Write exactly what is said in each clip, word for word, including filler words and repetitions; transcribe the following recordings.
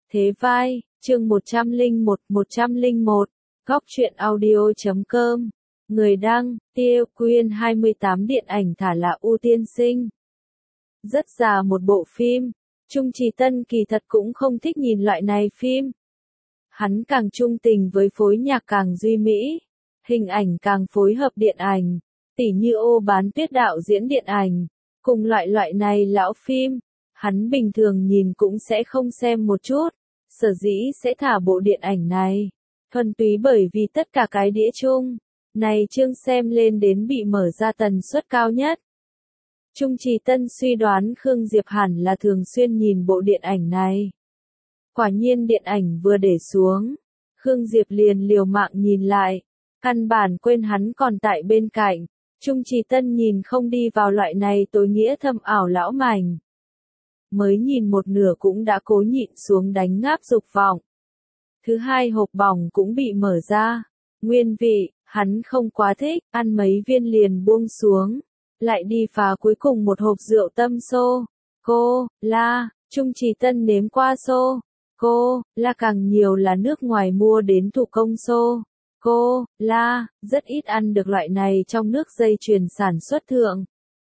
Thế vai, chương một trăm lẻ một, một trăm lẻ một, góc truyện audio chấm com. Người đăng, Tiêu Quyên hai mươi tám điện ảnh thả là U tiên sinh. Rất già một bộ phim, Trung Trì Tân kỳ thật cũng không thích nhìn loại này phim. Hắn càng trung tình với phối nhạc càng duy mỹ, hình ảnh càng phối hợp điện ảnh, tỉ như Ô Bán Tuyết đạo diễn điện ảnh, cùng loại loại này lão phim, hắn bình thường nhìn cũng sẽ không xem một chút, sở dĩ sẽ thả bộ điện ảnh này, thuần túy bởi vì tất cả cái đĩa chung, này chương xem lên đến bị mở ra tần suất cao nhất. Trung Trì Tân suy đoán Khương Diệp hẳn là thường xuyên nhìn bộ điện ảnh này. Quả nhiên điện ảnh vừa để xuống, Khương Diệp liền liều mạng nhìn lại, căn bản quên hắn còn tại bên cạnh. Trung Trì Tân nhìn không đi vào loại này tối nghĩa thâm ảo lão mảnh. Mới nhìn một nửa cũng đã cố nhịn xuống đánh ngáp dục vọng. Thứ hai hộp bỏng cũng bị mở ra. Nguyên vị, hắn không quá thích, ăn mấy viên liền buông xuống. Lại đi phá cuối cùng một hộp rượu tâm sô. Cô, la, Trung Trì Tân nếm qua sô. Cô, la càng nhiều là nước ngoài mua đến thủ công sô. Cô, la, rất ít ăn được loại này trong nước dây chuyền sản xuất thượng.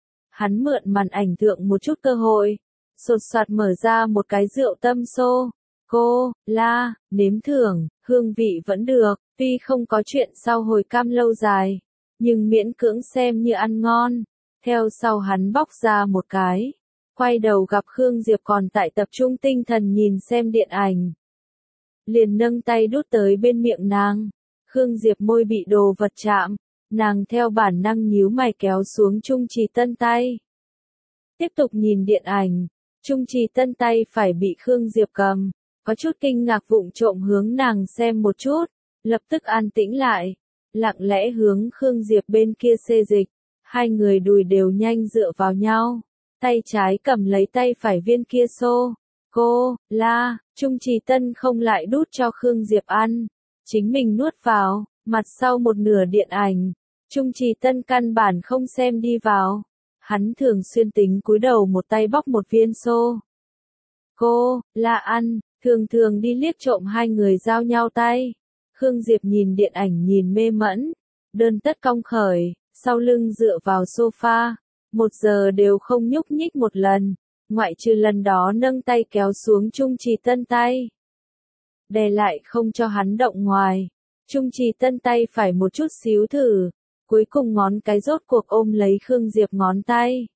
Hắn mượn màn ảnh thượng một chút cơ hội, sột soạt mở ra một cái rượu tâm sô. Cô, la, nếm thưởng, hương vị vẫn được, tuy không có chuyện sau hồi cam lâu dài, nhưng miễn cưỡng xem như ăn ngon. Theo sau hắn bóc ra một cái, quay đầu gặp Khương Diệp còn tại tập trung tinh thần nhìn xem điện ảnh. Liền nâng tay đút tới bên miệng nàng. Khương Diệp môi bị đồ vật chạm, nàng theo bản năng nhíu mày kéo xuống Trung Trì Tân tay. Tiếp tục nhìn điện ảnh, Trung Trì Tân tay phải bị Khương Diệp cầm, có chút kinh ngạc vụng trộm hướng nàng xem một chút, lập tức an tĩnh lại, lặng lẽ hướng Khương Diệp bên kia xê dịch, hai người đùi đều nhanh dựa vào nhau, tay trái cầm lấy tay phải viên kia xô. Cô, la, Trung Trì Tân không lại đút cho Khương Diệp ăn. Chính mình nuốt vào, mặt sau một nửa điện ảnh, Trung Trì Tân căn bản không xem đi vào. Hắn thường xuyên tính cúi đầu một tay bóc một viên xô. Cô, là ăn, thường thường đi liếc trộm hai người giao nhau tay. Khương Diệp nhìn điện ảnh nhìn mê mẫn, đơn tất cong khởi, sau lưng dựa vào sofa, một giờ đều không nhúc nhích một lần, ngoại trừ lần đó nâng tay kéo xuống Trung Trì Tân tay. Đè lại không cho hắn động ngoài. Trung Trì Tân tay phải một chút xíu thử, cuối cùng ngón cái rốt cuộc ôm lấy Khương Diệp ngón tay.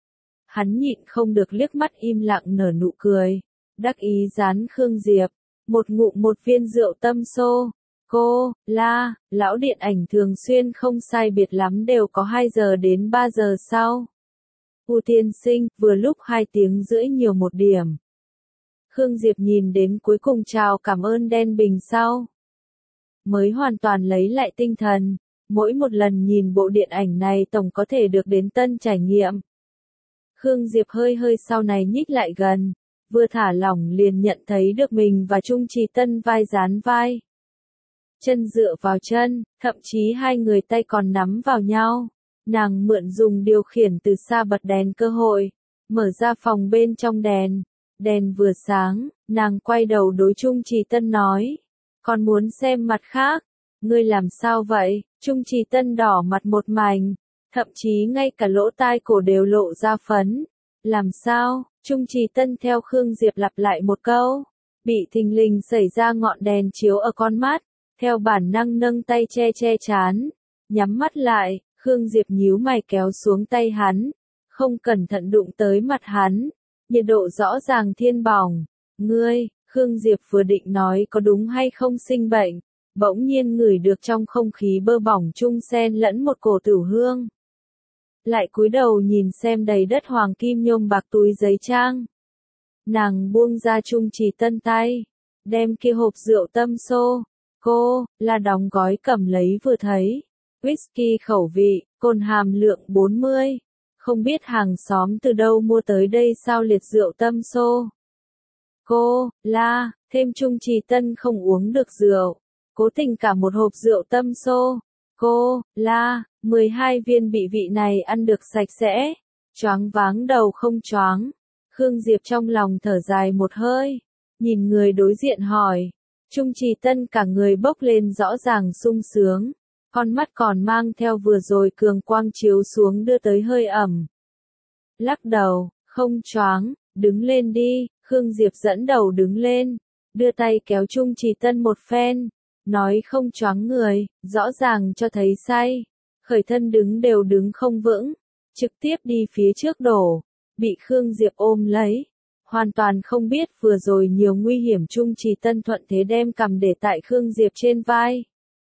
Hắn nhịn không được liếc mắt im lặng nở nụ cười, đắc ý dán Khương Diệp, một ngụm một viên rượu tâm sô. Cô, la, lão điện ảnh thường xuyên không sai biệt lắm đều có hai giờ đến ba giờ sau. U tiên sinh, vừa lúc hai tiếng rưỡi nhiều một điểm. Khương Diệp nhìn đến cuối cùng chào cảm ơn đen bình sau. Mới hoàn toàn lấy lại tinh thần, mỗi một lần nhìn bộ điện ảnh này tổng có thể được đến tân trải nghiệm. Khương Diệp hơi hơi sau này nhích lại gần, vừa thả lỏng liền nhận thấy được mình và Trung Trì Tân vai dán vai. Chân dựa vào chân, thậm chí hai người tay còn nắm vào nhau. Nàng mượn dùng điều khiển từ xa bật đèn cơ hội, mở ra phòng bên trong đèn. Đèn vừa sáng, nàng quay đầu đối Trung Trì Tân nói. Còn muốn xem mặt khác, ngươi làm sao vậy? Trung Trì Tân đỏ mặt một mảnh, thậm chí ngay cả lỗ tai cổ đều lộ ra phấn. Làm sao? Trung Trì Tân theo Khương Diệp lặp lại một câu. Bị thình lình xảy ra ngọn đèn chiếu ở con mắt, theo bản năng nâng tay che che chán. Nhắm mắt lại, Khương Diệp nhíu mày kéo xuống tay hắn, không cẩn thận đụng tới mặt hắn. Nhiệt độ rõ ràng thiên bỏng. Ngươi, Khương Diệp vừa định nói có đúng hay không sinh bệnh, bỗng nhiên ngửi được trong không khí bơ bỏng chung xen lẫn một cổ tử hương. Lại cúi đầu nhìn xem đầy đất hoàng kim nhôm bạc túi giấy trang. Nàng buông ra Trung Trì Tân tay, đem kia hộp rượu tâm sô. Cô, là đóng gói cầm lấy vừa thấy. Whisky khẩu vị, cồn hàm lượng bốn mươi. Không biết hàng xóm từ đâu mua tới đây sao liệt rượu tâm sô. Cô, la, thêm Trung Trì Tân không uống được rượu. Cố tình cả một hộp rượu tâm sô. Cô, la, mười hai viên bị vị này ăn được sạch sẽ. Choáng váng đầu không choáng. Khương Diệp trong lòng thở dài một hơi. nhìn người đối diện hỏi. Trung Trì Tân cả người bốc lên rõ ràng sung sướng, con mắt còn mang theo vừa rồi cường quang chiếu xuống đưa tới hơi ẩm. Lắc đầu, không choáng, đứng lên đi, Khương Diệp dẫn đầu đứng lên, đưa tay kéo Trung Trì Tân một phen, nói không choáng người, rõ ràng cho thấy say, khởi thân đứng đều đứng không vững, trực tiếp đi phía trước đổ, bị Khương Diệp ôm lấy. Hoàn toàn không biết vừa rồi nhiều nguy hiểm Trung Trì Tân thuận thế đem cầm để tại Khương Diệp trên vai.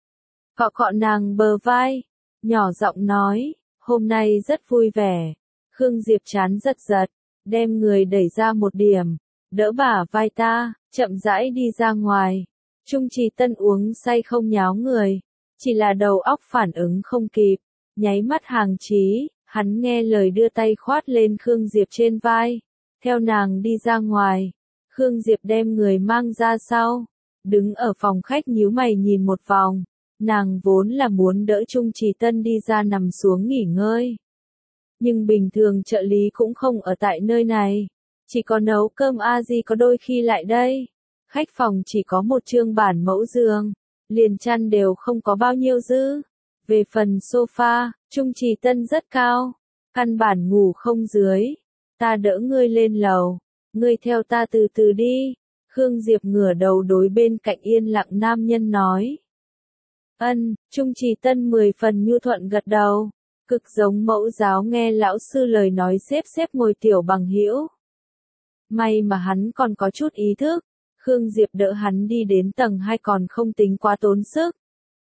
Cọ cọ nàng bờ vai, nhỏ giọng nói, hôm nay rất vui vẻ. Khương Diệp chán giật giật, đem người đẩy ra một điểm, đỡ bả vai ta, chậm rãi đi ra ngoài. Trung Trì Tân uống say không nháo người, chỉ là đầu óc phản ứng không kịp, nháy mắt hàng trí, hắn nghe lời đưa tay khoát lên Khương Diệp trên vai. Theo nàng đi ra ngoài, Khương Diệp đem người mang ra sau, đứng ở phòng khách nhíu mày nhìn một vòng, nàng vốn là muốn đỡ Trung Trì Tân đi ra nằm xuống nghỉ ngơi. Nhưng bình thường trợ lý cũng không ở tại nơi này, chỉ có nấu cơm a di có đôi khi lại đây. Khách phòng chỉ có một trương bản mẫu giường, liền chăn đều không có bao nhiêu dư. Về phần sofa, Trung Trì Tân rất cao, căn bản ngủ không dưới. Ta đỡ ngươi lên lầu, ngươi theo ta từ từ đi. Khương Diệp ngửa đầu đối bên cạnh yên lặng nam nhân nói. Ân, Trung Trì Tân mười phần nhu thuận gật đầu, cực giống mẫu giáo nghe lão sư lời nói xếp xếp ngồi tiểu bằng hữu. May mà hắn còn có chút ý thức, Khương Diệp đỡ hắn đi đến tầng hai còn không tính quá tốn sức.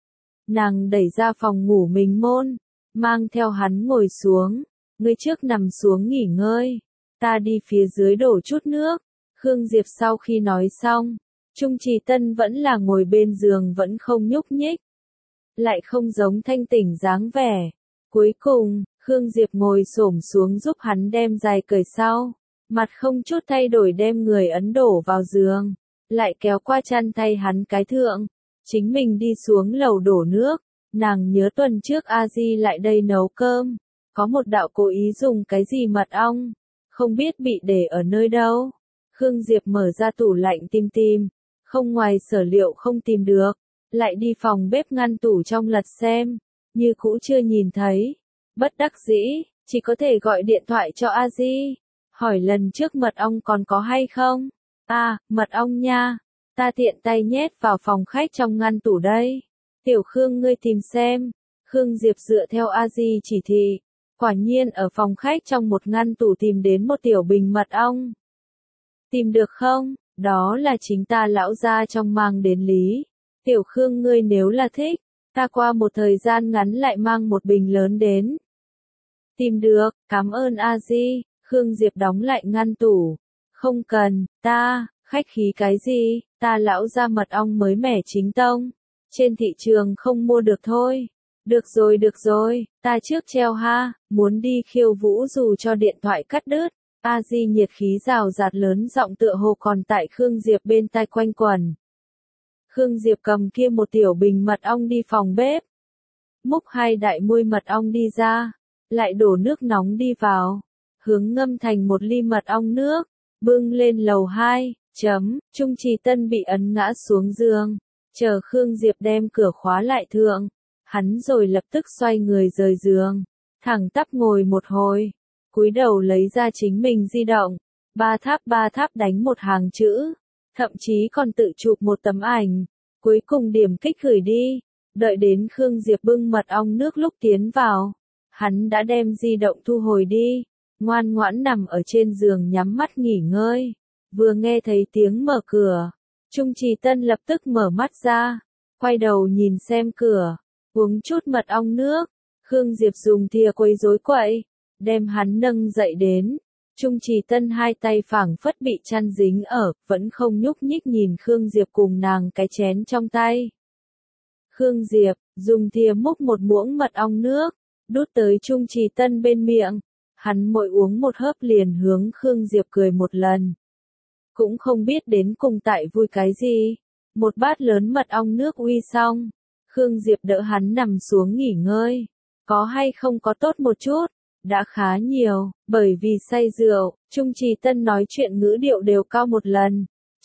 Nàng đẩy ra phòng ngủ mình môn, mang theo hắn ngồi xuống, ngươi trước nằm xuống nghỉ ngơi. Ta đi phía dưới đổ chút nước. Khương Diệp sau khi nói xong, Trung Trì Tân vẫn là ngồi bên giường vẫn không nhúc nhích. Lại không giống thanh tỉnh dáng vẻ. Cuối cùng, Khương Diệp ngồi xổm xuống giúp hắn đem giày cởi sau. Mặt không chút thay đổi đem người ấn đổ vào giường. Lại kéo qua chăn thay hắn cái thượng. Chính mình đi xuống lầu đổ nước. Nàng nhớ tuần trước a di lại đây nấu cơm. Có một đạo cố ý dùng cái gì mật ong. Không biết bị để ở nơi đâu. Khương Diệp mở ra tủ lạnh tìm tìm, không ngoài sở liệu không tìm được, lại đi phòng bếp ngăn tủ trong lật xem, như cũ chưa nhìn thấy. Bất đắc dĩ, chỉ có thể gọi điện thoại cho a di, hỏi lần trước mật ong còn có hay không. À, mật ong nha, ta tiện tay nhét vào phòng khách trong ngăn tủ đây. Tiểu Khương ngươi tìm xem. Khương Diệp dựa theo a di chỉ thị. Quả nhiên ở phòng khách trong một ngăn tủ tìm đến một tiểu bình mật ong. Tìm được không? Đó là chính ta lão gia trong mang đến lý. Tiểu Khương ngươi nếu là thích, ta qua một thời gian ngắn lại mang một bình lớn đến. Tìm được, cảm ơn a di. Khương Diệp đóng lại ngăn tủ. Không cần, ta, khách khí cái gì, ta lão gia mật ong mới mẻ chính tông. Trên thị trường không mua được thôi. Được rồi được rồi, ta trước treo ha, muốn đi khiêu vũ dù cho điện thoại cắt đứt. A Di nhiệt khí rào rạt lớn giọng tựa hồ còn tại Khương Diệp bên tai quanh quẩn. Khương Diệp cầm kia một tiểu bình mật ong đi phòng bếp. Múc hai đại muôi mật ong đi ra, lại đổ nước nóng đi vào, hướng ngâm thành một ly mật ong nước, bưng lên lầu hai, chấm, Trung Trì Tân bị ấn ngã xuống giường, chờ Khương Diệp đem cửa khóa lại thượng. Hắn rồi lập tức xoay người rời giường, thẳng tắp ngồi một hồi, cúi đầu lấy ra chính mình di động, ba tháp ba tháp đánh một hàng chữ, thậm chí còn tự chụp một tấm ảnh, cuối cùng điểm kích gửi đi, đợi đến Khương Diệp bưng mật ong nước lúc tiến vào, hắn đã đem di động thu hồi đi, ngoan ngoãn nằm ở trên giường nhắm mắt nghỉ ngơi, vừa nghe thấy tiếng mở cửa, Trung Trì Tân lập tức mở mắt ra, quay đầu nhìn xem cửa. Uống chút mật ong nước, Khương Diệp dùng thìa quấy rối quậy, đem hắn nâng dậy đến. Trung Trì Tân hai tay phảng phất bị chăn dính ở, vẫn không nhúc nhích nhìn Khương Diệp cùng nàng cái chén trong tay. Khương Diệp, dùng thìa múc một muỗng mật ong nước, đút tới Trung Trì Tân bên miệng. Hắn mỗi uống một hớp liền hướng Khương Diệp cười một lần. Cũng không biết đến cùng tại vui cái gì. Một bát lớn mật ong nước uy xong. Khương Diệp đỡ hắn nằm xuống nghỉ ngơi. Có hay không có tốt một chút? Đã khá nhiều, bởi vì say rượu, Trung Trì Tân nói chuyện ngữ điệu đều cao một lần.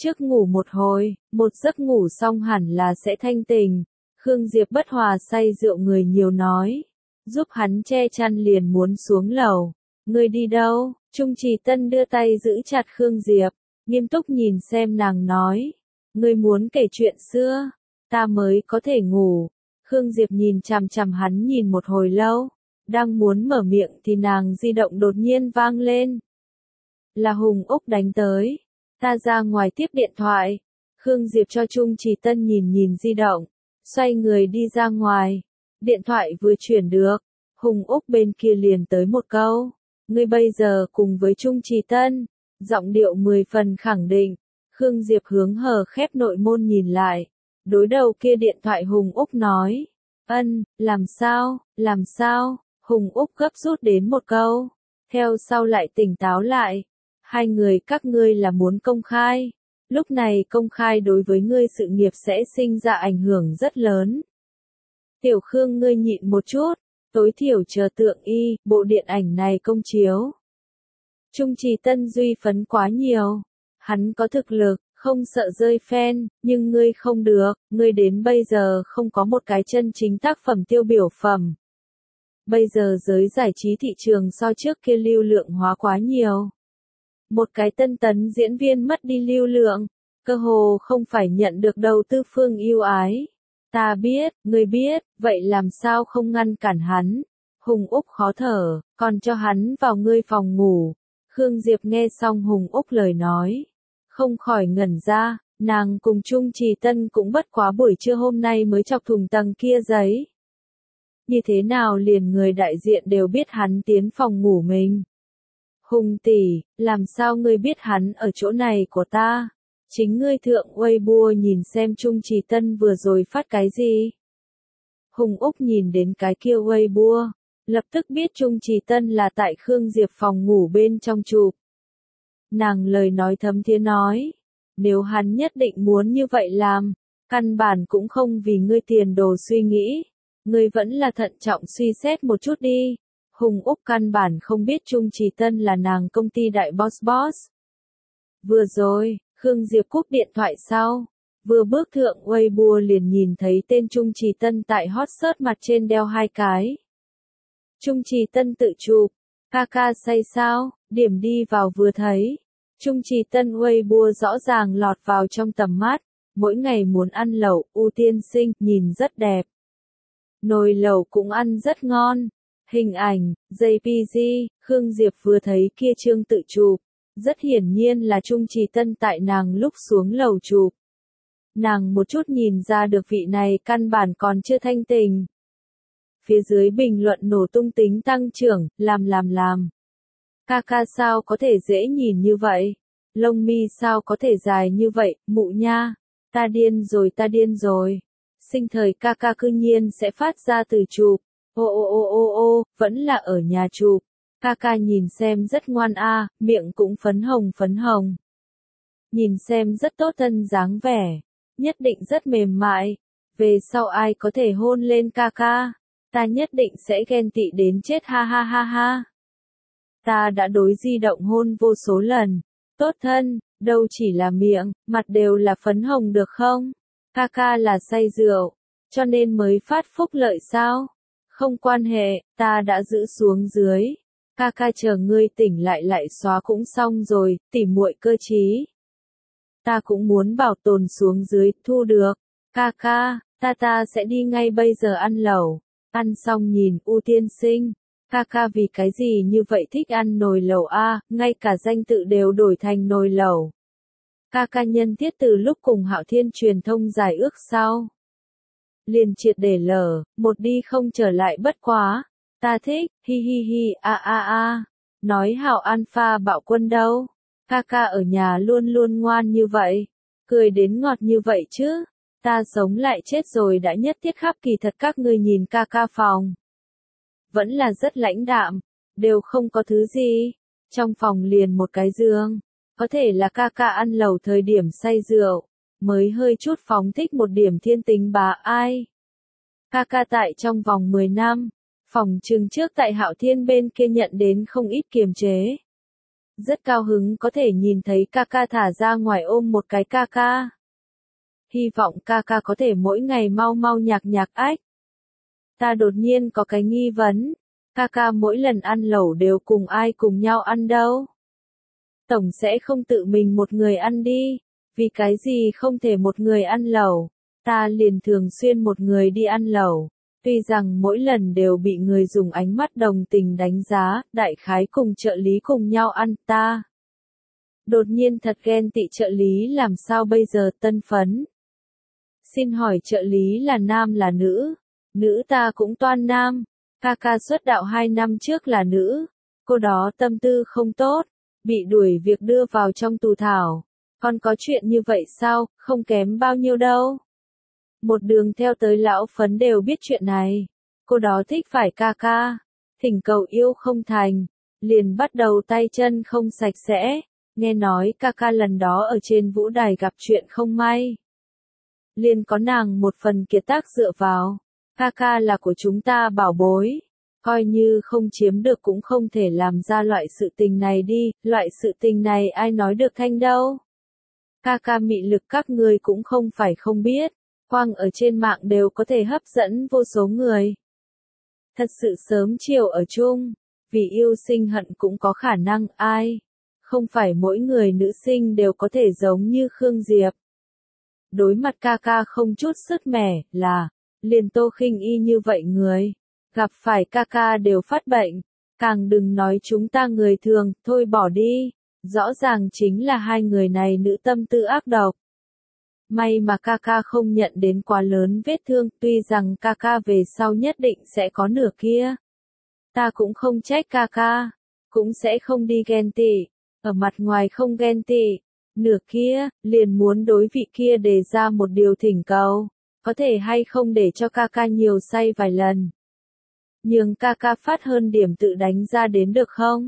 trước ngủ một hồi, một giấc ngủ xong hẳn là sẽ thanh tỉnh. Khương Diệp bất hòa say rượu người nhiều nói. Giúp hắn che chăn liền muốn xuống lầu. Ngươi đi đâu? Trung Trì Tân đưa tay giữ chặt Khương Diệp, nghiêm túc nhìn xem nàng nói. Ngươi muốn kể chuyện xưa, ta mới có thể ngủ. Khương Diệp nhìn chằm chằm hắn nhìn một hồi lâu, đang muốn mở miệng thì nàng di động đột nhiên vang lên. Là Hùng Úc đánh tới, ta ra ngoài tiếp điện thoại. Khương Diệp cho Trung Trì Tân nhìn nhìn di động, xoay người đi ra ngoài. Điện thoại vừa chuyển được, Hùng Úc bên kia liền tới một câu. Ngươi bây giờ cùng với Trung Trì Tân, giọng điệu mười phần khẳng định. Khương Diệp hướng hờ khép nội môn nhìn lại. Đối đầu kia điện thoại Hùng Úc nói. Ân, làm sao, làm sao, Hùng Úc gấp rút đến một câu. Theo sau lại tỉnh táo lại. Hai người các ngươi là muốn công khai. Lúc này công khai đối với ngươi sự nghiệp sẽ sinh ra ảnh hưởng rất lớn. Tiểu Khương ngươi nhịn một chút, tối thiểu chờ Tượng Y, bộ điện ảnh này công chiếu. Trung Trì Tân duy phấn quá nhiều. Hắn có thực lực, không sợ rơi fan, nhưng ngươi không được, ngươi đến bây giờ không có một cái chân chính tác phẩm tiêu biểu phẩm. Bây giờ giới giải trí thị trường so trước kia lưu lượng hóa quá nhiều. Một cái tân tấn diễn viên mất đi lưu lượng, cơ hồ không phải nhận được đầu tư phương yêu ái. Ta biết, ngươi biết, vậy làm sao không ngăn cản hắn? Hùng Úc khó thở, còn cho hắn vào ngươi phòng ngủ. Khương Diệp nghe xong Hùng Úc lời nói, không khỏi ngẩn ra, nàng cùng Trung Trì Tân cũng bất quá buổi trưa hôm nay mới chọc thùng tầng kia giấy. Như thế nào liền người đại diện đều biết hắn tiến phòng ngủ mình? Hùng tỷ, làm sao ngươi biết hắn ở chỗ này của ta? Chính ngươi thượng Weibo nhìn xem Trung Trì Tân vừa rồi phát cái gì? Hùng Úc nhìn đến cái kia Weibo, lập tức biết Trung Trì Tân là tại Khương Diệp phòng ngủ bên trong chụp. Nàng lời nói thấm thía nói, nếu hắn nhất định muốn như vậy làm, căn bản cũng không vì ngươi tiền đồ suy nghĩ, ngươi vẫn là thận trọng suy xét một chút đi. Hùng Úc căn bản không biết Trung Trì Tân là nàng công ty đại boss boss. Vừa rồi, Khương Diệp cúp điện thoại sau, vừa bước thượng Weibo liền nhìn thấy tên Trung Trì Tân tại hot search mặt trên đeo hai cái. Trung Trì Tân tự chụp, ca ca say sao, điểm đi vào vừa thấy. Trung Trì Tân Weibo rõ ràng lọt vào trong tầm mắt, mỗi ngày muốn ăn lẩu, U tiên sinh, nhìn rất đẹp. Nồi lẩu cũng ăn rất ngon. Hình ảnh, giây pê giê, Khương Diệp vừa thấy kia chương tự chụp, rất hiển nhiên là Trung Trì Tân tại nàng lúc xuống lầu chụp. Nàng một chút nhìn ra được vị này căn bản còn chưa thanh tình. Phía dưới bình luận nổ tung tính tăng trưởng, làm làm làm. Ca ca sao có thể dễ nhìn như vậy? Lông mi sao có thể dài như vậy, mụ nha? Ta điên rồi ta điên rồi. Sinh thời ca ca cư nhiên sẽ phát ra từ chụp. Ô ô ô ô ô, vẫn là ở nhà chụp. Ca ca nhìn xem rất ngoan a, à, miệng cũng phấn hồng phấn hồng. Nhìn xem rất tốt thân dáng vẻ, nhất định rất mềm mại. Về sau ai có thể hôn lên ca ca, ta nhất định sẽ ghen tị đến chết ha ha ha ha. Ta đã đối di động hôn vô số lần, tốt thân, đâu chỉ là miệng, mặt đều là phấn hồng được không? Ca ca là say rượu, cho nên mới phát phúc lợi sao? Không quan hệ, ta đã giữ xuống dưới. Ca ca chờ ngươi tỉnh lại lại xóa cũng xong rồi, tỉ muội cơ trí. Ta cũng muốn bảo tồn xuống dưới, thu được. Ca ca, ta ta sẽ đi ngay bây giờ ăn lẩu. Ăn xong nhìn U tiên sinh. Ca ca vì cái gì như vậy thích ăn nồi lẩu a, ngay cả danh tự đều đổi thành nồi lẩu. Ca ca nhân thiết từ lúc cùng Hạo Thiên truyền thông giải ước sau. Liền triệt để lở, một đi không trở lại bất quá. Ta thích, hi hi hi, a a a. Nói Hạo Alpha bạo quân đâu? Ca ca ở nhà luôn luôn ngoan như vậy. Cười đến ngọt như vậy chứ. Ta sống lại chết rồi đã nhất thiết khắp kỳ thật các ngươi nhìn ca ca phòng. Vẫn là rất lãnh đạm, đều không có thứ gì. Trong phòng liền một cái giường. Có thể là ca ca ăn lẩu thời điểm say rượu. Mới hơi chút phóng thích một điểm thiên tính bà ai. Ca ca tại trong vòng mười năm, phòng trừng trước tại Hạo Thiên bên kia nhận đến không ít kiềm chế. rất cao hứng có thể nhìn thấy ca ca thả ra ngoài ôm một cái ca ca. Hy vọng ca ca có thể mỗi ngày mau mau nhạc nhạc ách. Ta đột nhiên có cái nghi vấn, ca ca mỗi lần ăn lẩu đều cùng ai cùng nhau ăn đâu? Tổng sẽ không tự mình một người ăn đi, vì cái gì không thể một người ăn lẩu, ta liền thường xuyên một người đi ăn lẩu, tuy rằng mỗi lần đều bị người dùng ánh mắt đồng tình đánh giá, đại khái cùng trợ lý cùng nhau ăn ta. Đột nhiên thật ghen tị trợ lý làm sao bây giờ tân phấn. Xin hỏi trợ lý là nam là nữ? Nữ ta cũng toan nam, ca ca xuất đạo hai năm trước là nữ, cô đó tâm tư không tốt, bị đuổi việc đưa vào trong tù thảo, còn có chuyện như vậy sao, không kém bao nhiêu đâu. Một đường theo tới lão phấn đều biết chuyện này, cô đó thích phải ca ca, thỉnh cầu yêu không thành, liền bắt đầu tay chân không sạch sẽ, nghe nói ca ca lần đó ở trên vũ đài gặp chuyện không may. Liền có nàng một phần kiệt tác dựa vào. Ca ca là của chúng ta bảo bối, coi như không chiếm được cũng không thể làm ra loại sự tình này đi, loại sự tình này ai nói được thanh đâu. Ca ca mị lực các người cũng không phải không biết, quang ở trên mạng đều có thể hấp dẫn vô số người. Thật sự sớm chiều ở chung, vì yêu sinh hận cũng có khả năng ai, không phải mỗi người nữ sinh đều có thể giống như Khương Diệp. Đối mặt ca ca không chút sứt mẻ, là liền Tô Khinh Y như vậy người, gặp phải ca ca đều phát bệnh, càng đừng nói chúng ta người thường, thôi bỏ đi, rõ ràng chính là hai người này nữ tâm tư ác độc. May mà ca ca không nhận đến quá lớn vết thương, tuy rằng ca ca về sau nhất định sẽ có nửa kia. Ta cũng không trách ca ca, cũng sẽ không đi ghen tị, ở mặt ngoài không ghen tị, nửa kia, liền muốn đối vị kia đề ra một điều thỉnh cầu. Có thể hay không để cho ca ca nhiều say vài lần. Nhưng ca ca phát hơn điểm tự đánh ra đến được không?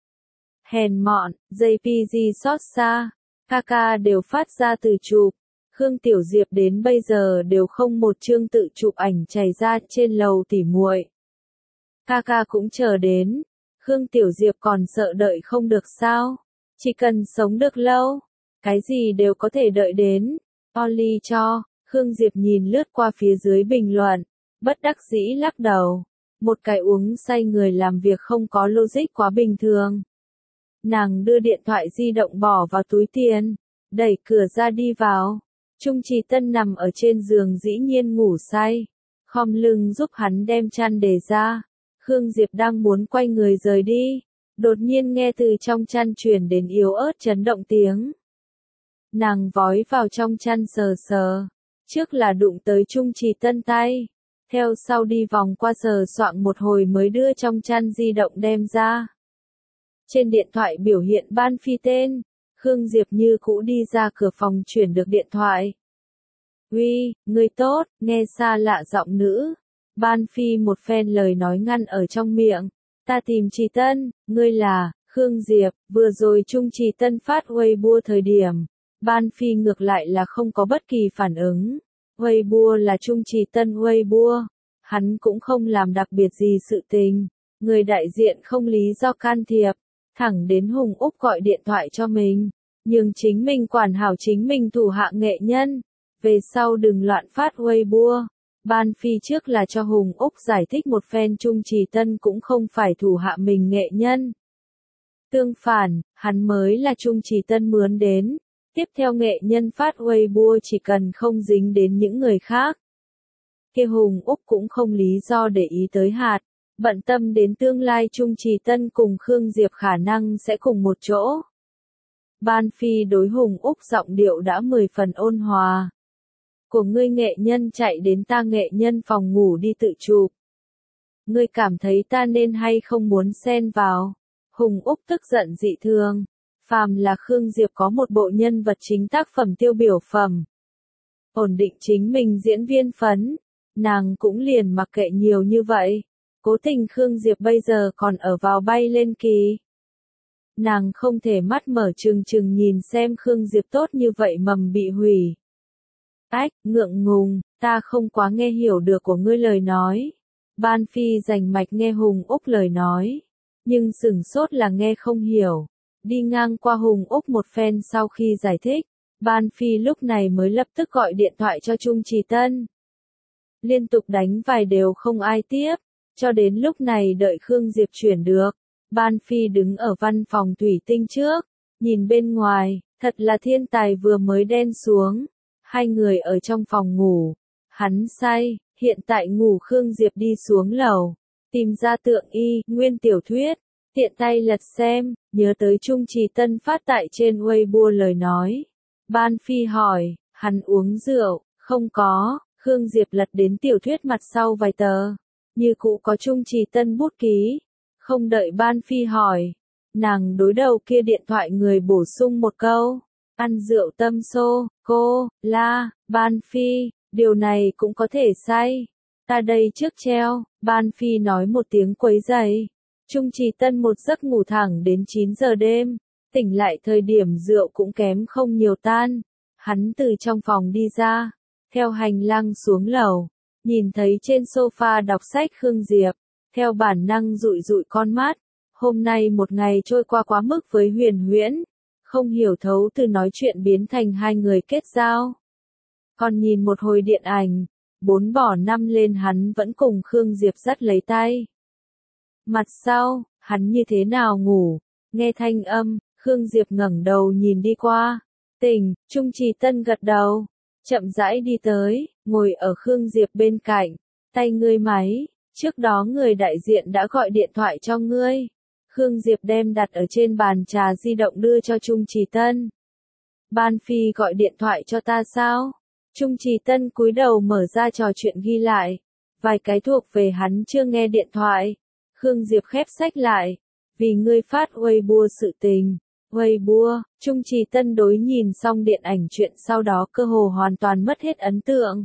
Hèn mọn, gi pê giê xót xa, ca ca đều phát ra từ chụp. Khương Tiểu Diệp đến bây giờ đều không một chương tự chụp ảnh chảy ra trên lầu tỉ muội. Ca ca cũng chờ đến. Khương Tiểu Diệp còn sợ đợi không được sao? Chỉ cần sống được lâu, cái gì đều có thể đợi đến. Only cho. Khương Diệp nhìn lướt qua phía dưới bình luận, bất đắc dĩ lắc đầu. Một cái uống say người làm việc không có logic quá bình thường. Nàng đưa điện thoại di động bỏ vào túi tiền, đẩy cửa ra đi vào. Trung Trì Tân nằm ở trên giường dĩ nhiên ngủ say. Khom lưng giúp hắn đem chăn để ra. Khương Diệp đang muốn quay người rời đi. Đột nhiên nghe từ trong chăn truyền đến yếu ớt chấn động tiếng. Nàng vói vào trong chăn sờ sờ. Trước là đụng tới Trung Trì Tân tay, theo sau đi vòng qua sờ soạng một hồi mới đưa trong chăn di động đem ra. Trên điện thoại biểu hiện Ban Phi tên, Khương Diệp như cũ đi ra cửa phòng chuyển được điện thoại. Uy, người tốt, nghe xa lạ giọng nữ. Ban Phi một phen lời nói ngăn ở trong miệng. Ta tìm Trì Tân, ngươi là, Khương Diệp, vừa rồi Trung Trì Tân phát Weibo thời điểm. Ban Phi ngược lại là không có bất kỳ phản ứng. Weibo là Trung Trì Tân Weibo. Hắn cũng không làm đặc biệt gì sự tình. Người đại diện không lý do can thiệp. Thẳng đến Hùng Úc gọi điện thoại cho mình. Nhưng chính mình quản hảo chính mình thủ hạ nghệ nhân. Về sau đừng loạn phát Weibo. Ban Phi trước là cho Hùng Úc giải thích một phen Trung Trì Tân cũng không phải thủ hạ mình nghệ nhân. Tương phản, hắn mới là Trung Trì Tân mướn đến. Tiếp theo nghệ nhân phát Weibo chỉ cần không dính đến những người khác. Kia Hùng Úc cũng không lý do để ý tới hạt, bận tâm đến tương lai Trung Trì Tân cùng Khương Diệp khả năng sẽ cùng một chỗ. Ban Phi đối Hùng Úc giọng điệu đã mười phần ôn hòa. Của ngươi nghệ nhân chạy đến ta nghệ nhân phòng ngủ đi tự chụp. Ngươi cảm thấy ta nên hay không muốn xen vào? Hùng Úc tức giận dị thường. Phàm là Khương Diệp có một bộ nhân vật chính tác phẩm tiêu biểu phẩm. Ổn định chính mình diễn viên phấn. Nàng cũng liền mặc kệ nhiều như vậy. Cố tình Khương Diệp bây giờ còn ở vào bay lên kỳ. Nàng không thể mắt mở trừng trừng nhìn xem Khương Diệp tốt như vậy mầm bị hủy. Ách, ngượng ngùng, ta không quá nghe hiểu được của ngươi lời nói. Ban Phi rành mạch nghe Hùng Úc lời nói. Nhưng sửng sốt là nghe không hiểu. Đi ngang qua Hùng Úc một phen sau khi giải thích, Ban Phi lúc này mới lập tức gọi điện thoại cho Trung Trì Tân. Liên tục đánh vài đều không ai tiếp, cho đến lúc này đợi Khương Diệp chuyển được. Ban Phi đứng ở văn phòng thủy tinh trước, nhìn bên ngoài, thật là thiên tài vừa mới đen xuống. Hai người ở trong phòng ngủ, hắn say, hiện tại ngủ. Khương Diệp đi xuống lầu, tìm ra tượng y, nguyên tiểu thuyết, tiện tay lật xem, nhớ tới Trung Trì Tân phát tại trên Weibo lời nói. Ban Phi hỏi, hắn uống rượu, không có. Khương Diệp lật đến tiểu thuyết mặt sau vài tờ, như cũ có Trung Trì Tân bút ký. Không đợi Ban Phi hỏi, nàng đối đầu kia điện thoại người bổ sung một câu, ăn rượu tâm xô, cô, la, Ban Phi, điều này cũng có thể say. Ta đây trước treo. Ban Phi nói một tiếng quấy rầy. Trung Trì Tân một giấc ngủ thẳng đến chín giờ đêm, tỉnh lại thời điểm rượu cũng kém không nhiều tan. Hắn từ trong phòng đi ra, theo hành lang xuống lầu, nhìn thấy trên sofa đọc sách Khương Diệp, theo bản năng dụi dụi con mắt. Hôm nay một ngày trôi qua quá mức với huyền huyễn, không hiểu thấu từ nói chuyện biến thành hai người kết giao. Còn nhìn một hồi điện ảnh, bốn bỏ năm lên hắn vẫn cùng Khương Diệp dắt lấy tay. Mặt sau, hắn như thế nào ngủ, nghe thanh âm, Khương Diệp ngẩng đầu nhìn đi qua. Tỉnh, Trung Trì Tân gật đầu, chậm rãi đi tới, ngồi ở Khương Diệp bên cạnh, tay ngươi máy, trước đó người đại diện đã gọi điện thoại cho ngươi. Khương Diệp đem đặt ở trên bàn trà di động đưa cho Trung Trì Tân. Ban Phi gọi điện thoại cho ta sao? Trung Trì Tân cúi đầu mở ra trò chuyện ghi lại, vài cái thuộc về hắn chưa nghe điện thoại. Khương Diệp khép sách lại, vì ngươi phát Weibo sự tình. Weibo, Trung Trì Tân đối nhìn xong điện ảnh chuyện sau đó cơ hồ hoàn toàn mất hết ấn tượng.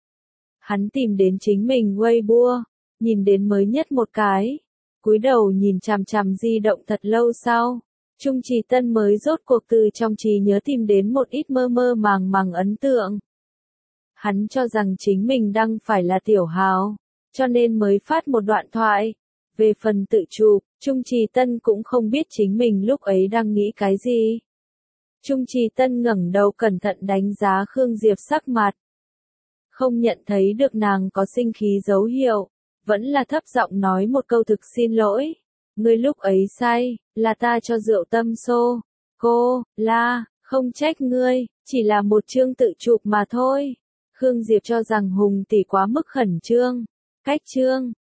Hắn tìm đến chính mình Weibo, nhìn đến mới nhất một cái, cúi đầu nhìn chằm chằm di động thật lâu sau, Trung Trì Tân mới rốt cuộc từ trong trí nhớ tìm đến một ít mơ mơ màng màng ấn tượng. Hắn cho rằng chính mình đang phải là tiểu hào, cho nên mới phát một đoạn thoại. Về phần tự chụp, Trung Trì Tân cũng không biết chính mình lúc ấy đang nghĩ cái gì. Trung Trì Tân ngẩng đầu cẩn thận đánh giá Khương Diệp sắc mặt. Không nhận thấy được nàng có sinh khí dấu hiệu, vẫn là thấp giọng nói một câu thực xin lỗi. Ngươi lúc ấy say, là ta cho rượu tâm xô. Cô, la, không trách ngươi, chỉ là một chương tự chụp mà thôi. Khương Diệp cho rằng Hùng tỷ quá mức khẩn trương. Cách chương,